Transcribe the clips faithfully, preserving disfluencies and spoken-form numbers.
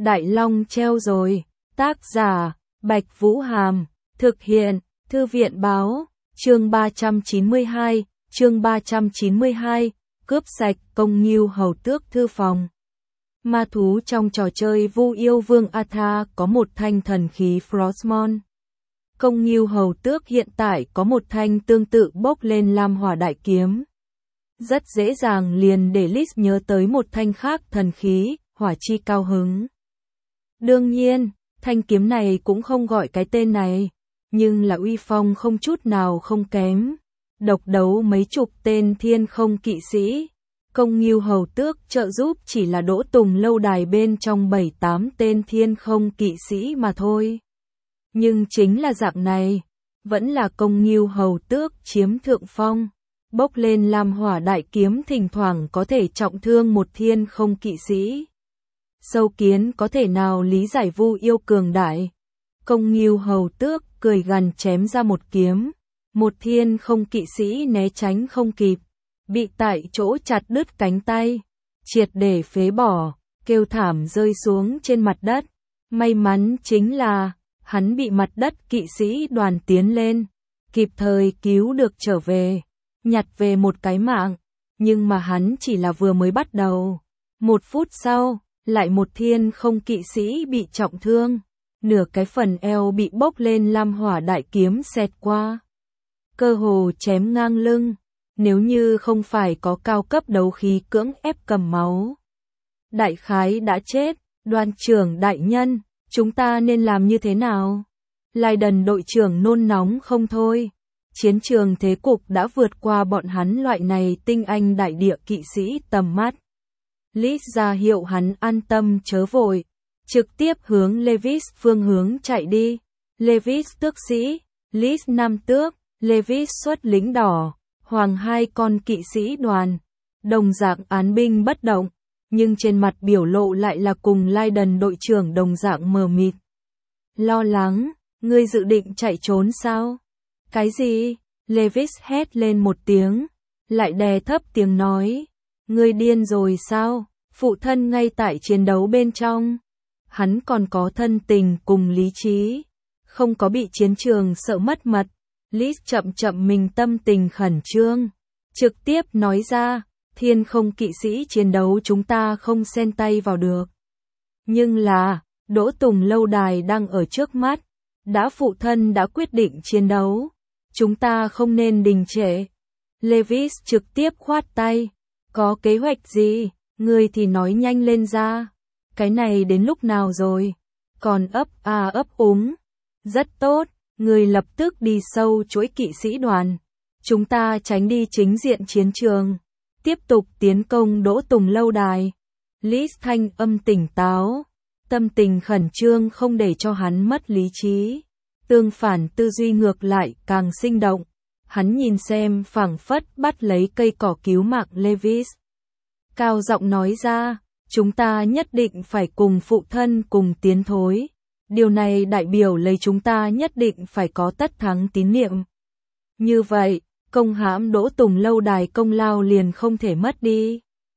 Đại Long treo rồi. Tác giả, Bạch Vũ Hàm. Thực hiện, Thư viện Báo. Chương ba trăm chín mươi hai, chương ba trăm chín mươi hai, cướp sạch Công Nghưu Hầu Tước thư phòng. Ma thú trong trò chơi Vu Yêu Vương Atha có một thanh thần khí Frostmourne. Công Nghưu Hầu Tước hiện tại có một thanh tương tự bốc lên lam hỏa đại kiếm. Rất dễ dàng liền để Liz nhớ tới một thanh khác thần khí, hỏa chi cao hứng. Đương nhiên, thanh kiếm này cũng không gọi cái tên này, nhưng là uy phong không chút nào không kém. Độc đấu mấy chục tên thiên không kỵ sĩ. Công Nghưu Hầu Tước trợ giúp chỉ là Đỗ Tùng lâu đài bên trong bảy tám tên thiên không kỵ sĩ mà thôi. Nhưng chính là dạng này, vẫn là Công Nghưu Hầu Tước chiếm thượng phong. Bốc lên lam hỏa đại kiếm thỉnh thoảng có thể trọng thương một thiên không kỵ sĩ. Sâu kiến có thể nào lý giải Vu Yêu cường đại. Công Nghưu Hầu Tước cười gằn chém ra một kiếm. Một thiên không kỵ sĩ né tránh không kịp, bị tại chỗ chặt đứt cánh tay, triệt để phế bỏ, kêu thảm rơi xuống trên mặt đất. May mắn chính là, hắn bị mặt đất kỵ sĩ đoàn tiến lên, kịp thời cứu được trở về, nhặt về một cái mạng, nhưng mà hắn chỉ là vừa mới bắt đầu. Một phút sau, lại một thiên không kỵ sĩ bị trọng thương, nửa cái phần eo bị bốc lên lam hỏa đại kiếm xẹt qua. Cơ hồ chém ngang lưng, nếu như không phải có cao cấp đấu khí cưỡng ép cầm máu. Đại khái đã chết, đoàn trưởng đại nhân, chúng ta nên làm như thế nào? Lai Đần đội trưởng nôn nóng không thôi. Chiến trường thế cục đã vượt qua bọn hắn loại này tinh anh đại địa kỵ sĩ tầm mắt. Liz ra hiệu hắn an tâm chớ vội, trực tiếp hướng Levis phương hướng chạy đi. Levis tước sĩ, Liz nam tước, Levis xuất lính đỏ, hoàng hai con kỵ sĩ đoàn, đồng dạng án binh bất động, nhưng trên mặt biểu lộ lại là cùng Lai Đần đội trưởng đồng dạng mờ mịt. Lo lắng, ngươi dự định chạy trốn sao? Cái gì? Levis hét lên một tiếng, lại đè thấp tiếng nói. Ngươi điên rồi sao? Phụ thân ngay tại chiến đấu bên trong. Hắn còn có thân tình cùng lý trí, không có bị chiến trường sợ mất mật. Liz chậm chậm mình tâm tình khẩn trương, trực tiếp nói ra, thiên không kỵ sĩ chiến đấu chúng ta không xen tay vào được. Nhưng là, Đỗ Tùng lâu đài đang ở trước mắt, đã phụ thân đã quyết định chiến đấu, chúng ta không nên đình trệ. Levis trực tiếp khoát tay, có kế hoạch gì, ngươi thì nói nhanh lên ra, cái này đến lúc nào rồi, còn ấp à ấp úng, rất tốt. Người lập tức đi sâu chuỗi kỵ sĩ đoàn. Chúng ta tránh đi chính diện chiến trường. Tiếp tục tiến công Đỗ Tùng lâu đài. Liz thanh âm tỉnh táo. Tâm tình khẩn trương không để cho hắn mất lý trí. Tương phản tư duy ngược lại càng sinh động. Hắn nhìn xem phảng phất bắt lấy cây cỏ cứu mạng Levis. Cao giọng nói ra, chúng ta nhất định phải cùng phụ thân cùng tiến thối. Điều này đại biểu lấy chúng ta nhất định phải có tất thắng tín niệm. Như vậy, công hãm Đỗ Tùng lâu đài công lao liền không thể mất đi.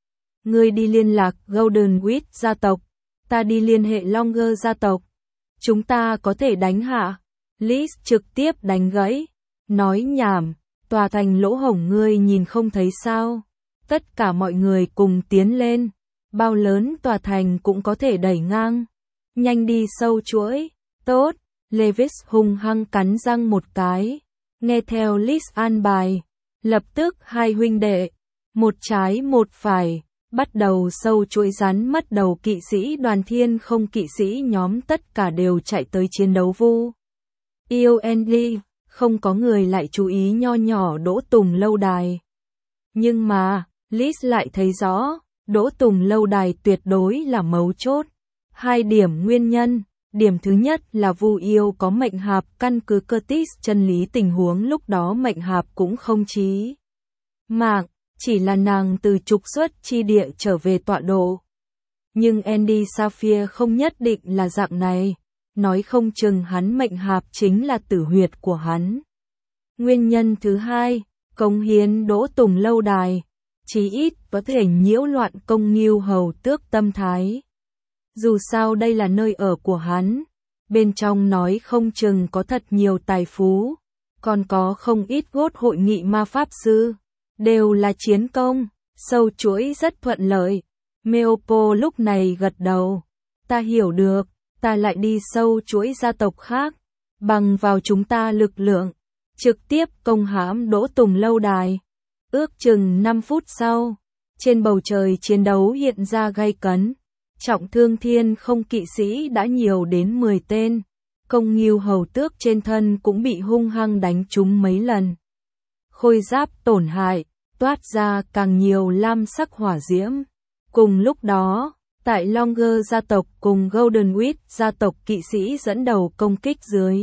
Ngươi đi liên lạc Golden Wheat gia tộc, ta đi liên hệ Longer gia tộc. Chúng ta có thể đánh hạ. Liz trực tiếp đánh gãy, nói nhảm, tòa thành lỗ hổng ngươi nhìn không thấy sao? Tất cả mọi người cùng tiến lên, bao lớn tòa thành cũng có thể đẩy ngang. Nhanh đi sâu chuỗi, tốt, Levis hung hăng cắn răng một cái, nghe theo Liz an bài, lập tức hai huynh đệ, một trái một phải, bắt đầu sâu chuỗi rắn mất đầu kỵ sĩ đoàn thiên không kỵ sĩ nhóm tất cả đều chạy tới chiến đấu Vu Yêu Andy, không có người lại chú ý nho nhỏ Đỗ Tùng lâu đài. Nhưng mà, Liz lại thấy rõ, Đỗ Tùng lâu đài tuyệt đối là mấu chốt. Hai điểm nguyên nhân, điểm thứ nhất là Vu Yêu có mệnh hạp, căn cứ Curtis chân lý tình huống lúc đó mệnh hạp cũng không chí mạng, chỉ là nàng từ trục xuất chi địa trở về tọa độ. Nhưng Andy Sapphire không nhất định là dạng này, nói không chừng hắn mệnh hạp chính là tử huyệt của hắn. Nguyên nhân thứ hai, cống hiến Đỗ Tùng lâu đài, chí ít có thể nhiễu loạn Công Nghưu Hầu Tước tâm thái. Dù sao đây là nơi ở của hắn, bên trong nói không chừng có thật nhiều tài phú, còn có không ít gốt hội nghị ma pháp sư, đều là chiến công, sâu chuỗi rất thuận lợi. Meopo lúc này gật đầu, ta hiểu được, ta lại đi sâu chuỗi gia tộc khác, bằng vào chúng ta lực lượng, trực tiếp công hãm Đỗ Tùng lâu đài. Ước chừng năm phút sau, trên bầu trời chiến đấu hiện ra gay cấn, trọng thương thiên không kỵ sĩ đã nhiều đến mười tên, công nghiêu hầu tước trên thân cũng bị hung hăng đánh trúng mấy lần. Khôi giáp tổn hại, toát ra càng nhiều lam sắc hỏa diễm. Cùng lúc đó, tại Longer gia tộc cùng Golden Wheat gia tộc kỵ sĩ dẫn đầu công kích dưới.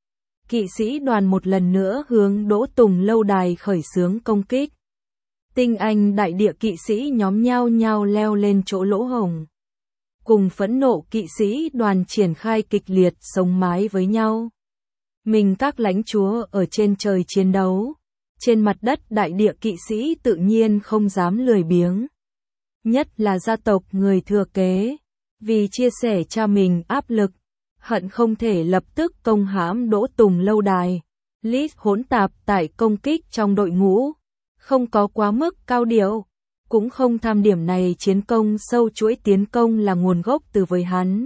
Kỵ sĩ đoàn một lần nữa hướng Đỗ Tùng lâu đài khởi xướng công kích. Tinh anh đại địa kỵ sĩ nhóm nhau nhau leo lên chỗ lỗ hổng. Cùng phẫn nộ kỵ sĩ đoàn triển khai kịch liệt sống mái với nhau. Mình các lãnh chúa ở trên trời chiến đấu. Trên mặt đất đại địa kỵ sĩ tự nhiên không dám lười biếng. Nhất là gia tộc người thừa kế. Vì chia sẻ cha mình áp lực, hận không thể lập tức công hãm Đỗ Tùng lâu đài. Lít hỗn tạp tại công kích trong đội ngũ. Không có quá mức cao điệu. Cũng không tham điểm này chiến công sâu chuỗi tiến công là nguồn gốc từ với hắn.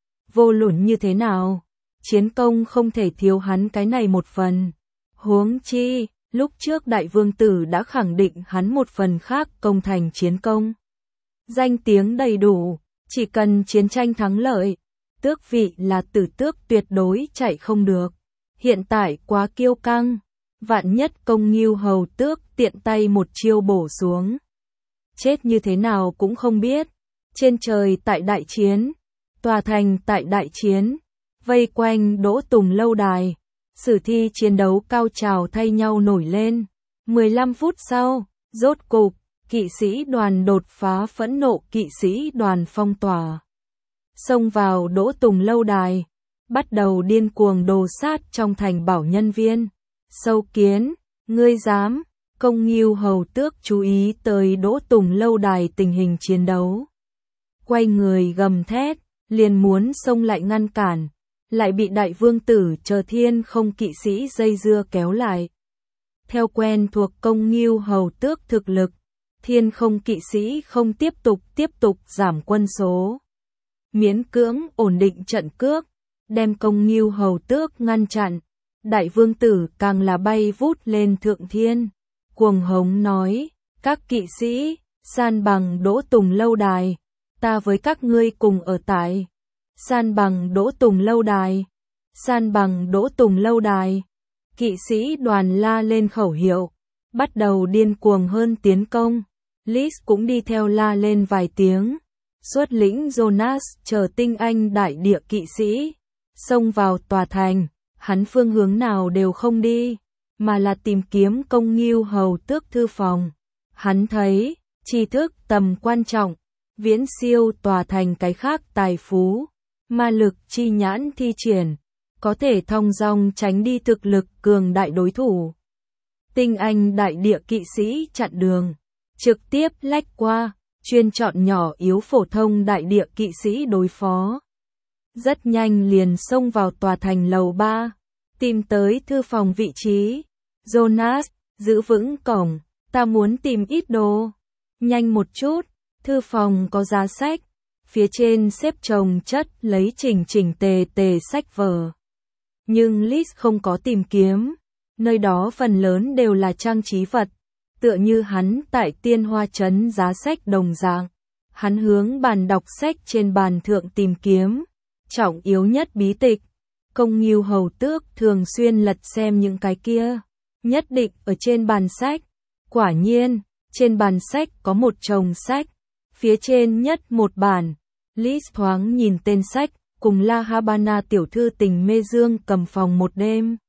Vô luận như thế nào, chiến công không thể thiếu hắn cái này một phần. Huống chi, lúc trước đại vương tử đã khẳng định hắn một phần khác công thành chiến công. Danh tiếng đầy đủ, chỉ cần chiến tranh thắng lợi, tước vị là tử tước tuyệt đối chạy không được. Hiện tại quá kiêu căng, vạn nhất công nghiêu hầu tước tiện tay một chiêu bổ xuống. Chết như thế nào cũng không biết. Trên trời tại đại chiến, tòa thành tại đại chiến, vây quanh Đỗ Tùng lâu đài, sử thi chiến đấu cao trào thay nhau nổi lên. mười lăm phút sau, rốt cục, kỵ sĩ đoàn đột phá phẫn nộ kỵ sĩ đoàn phong tỏa. Xông vào Đỗ Tùng lâu đài, bắt đầu điên cuồng đồ sát trong thành bảo nhân viên. Sâu kiến, ngươi dám? Công nghiêu hầu tước chú ý tới Đỗ Tùng lâu đài tình hình chiến đấu. Quay người gầm thét, liền muốn xông lại ngăn cản, lại bị đại vương tử chờ thiên không kỵ sĩ dây dưa kéo lại. Theo quen thuộc công nghiêu hầu tước thực lực, thiên không kỵ sĩ không tiếp tục tiếp tục giảm quân số. Miễn cưỡng ổn định trận cước, đem công nghiêu hầu tước ngăn chặn. Đại vương tử càng là bay vút lên thượng thiên. Cuồng hống nói, các kỵ sĩ, san bằng Đỗ Tùng lâu đài, ta với các ngươi cùng ở tại. San bằng Đỗ Tùng lâu đài, san bằng Đỗ Tùng lâu đài. Kỵ sĩ đoàn la lên khẩu hiệu, bắt đầu điên cuồng hơn tiến công. Liz cũng đi theo la lên vài tiếng. Xuất lĩnh Jonas chờ tinh anh đại địa kỵ sĩ, xông vào tòa thành, hắn phương hướng nào đều không đi, mà là tìm kiếm công nghiêu hầu tước thư phòng. Hắn thấy, tri thức tầm quan trọng, viễn siêu tòa thành cái khác tài phú, ma lực chi nhãn thi triển, có thể thong dong tránh đi thực lực cường đại đối thủ. Tinh anh đại địa kỵ sĩ chặn đường, trực tiếp lách qua, chuyên chọn nhỏ yếu phổ thông đại địa kỵ sĩ đối phó. Rất nhanh liền xông vào tòa thành lầu ba, tìm tới thư phòng vị trí. Jonas, giữ vững cổng, ta muốn tìm ít đồ. Nhanh một chút, thư phòng có giá sách, phía trên xếp chồng chất lấy chỉnh chỉnh tề tề sách vở. Nhưng Liz không có tìm kiếm, nơi đó phần lớn đều là trang trí vật, tựa như hắn tại Tiên Hoa Trấn giá sách đồng dạng. Hắn hướng bàn đọc sách trên bàn thượng tìm kiếm, trọng yếu nhất bí tịch. Công nghiêu hầu tước thường xuyên lật xem những cái kia, nhất định ở trên bàn sách. Quả nhiên, trên bàn sách có một chồng sách, phía trên nhất một bản. Liz thoáng nhìn tên sách, cùng La Habana tiểu thư tình mê dương cầm phòng một đêm.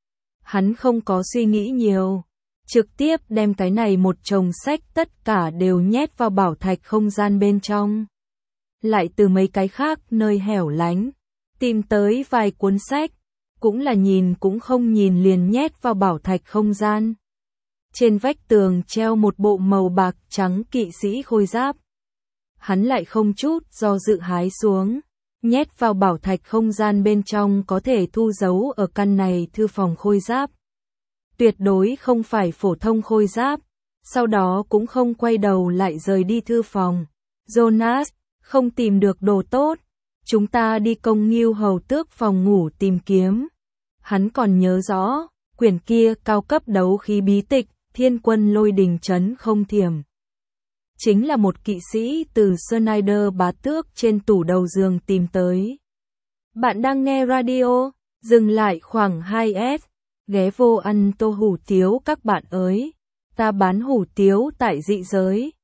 Hắn không có suy nghĩ nhiều, trực tiếp đem cái này một chồng sách tất cả đều nhét vào bảo thạch không gian bên trong. Lại từ mấy cái khác nơi hẻo lánh, tìm tới vài cuốn sách, cũng là nhìn cũng không nhìn liền nhét vào bảo thạch không gian. Trên vách tường treo một bộ màu bạc trắng kỵ sĩ khôi giáp. hắn lại không chút do dự hái xuống, nhét vào bảo thạch không gian bên trong có thể thu giấu ở căn này thư phòng khôi giáp. Tuyệt đối không phải phổ thông khôi giáp, sau đó cũng không quay đầu lại rời đi thư phòng. Jonas, không tìm được đồ tốt, chúng ta đi công Ngưu Hầu Tước phòng ngủ tìm kiếm. Hắn còn nhớ rõ, quyển kia cao cấp đấu khí bí tịch, Thiên Quân Lôi Đình Trấn Không Thiểm. Chính là một kỵ sĩ từ Snyder Bá Tước trên tủ đầu giường tìm tới. Bạn đang nghe radio, dừng lại khoảng hai s, ghé vô ăn tô hủ tiếu các bạn ơi. Ta bán hủ tiếu tại dị giới.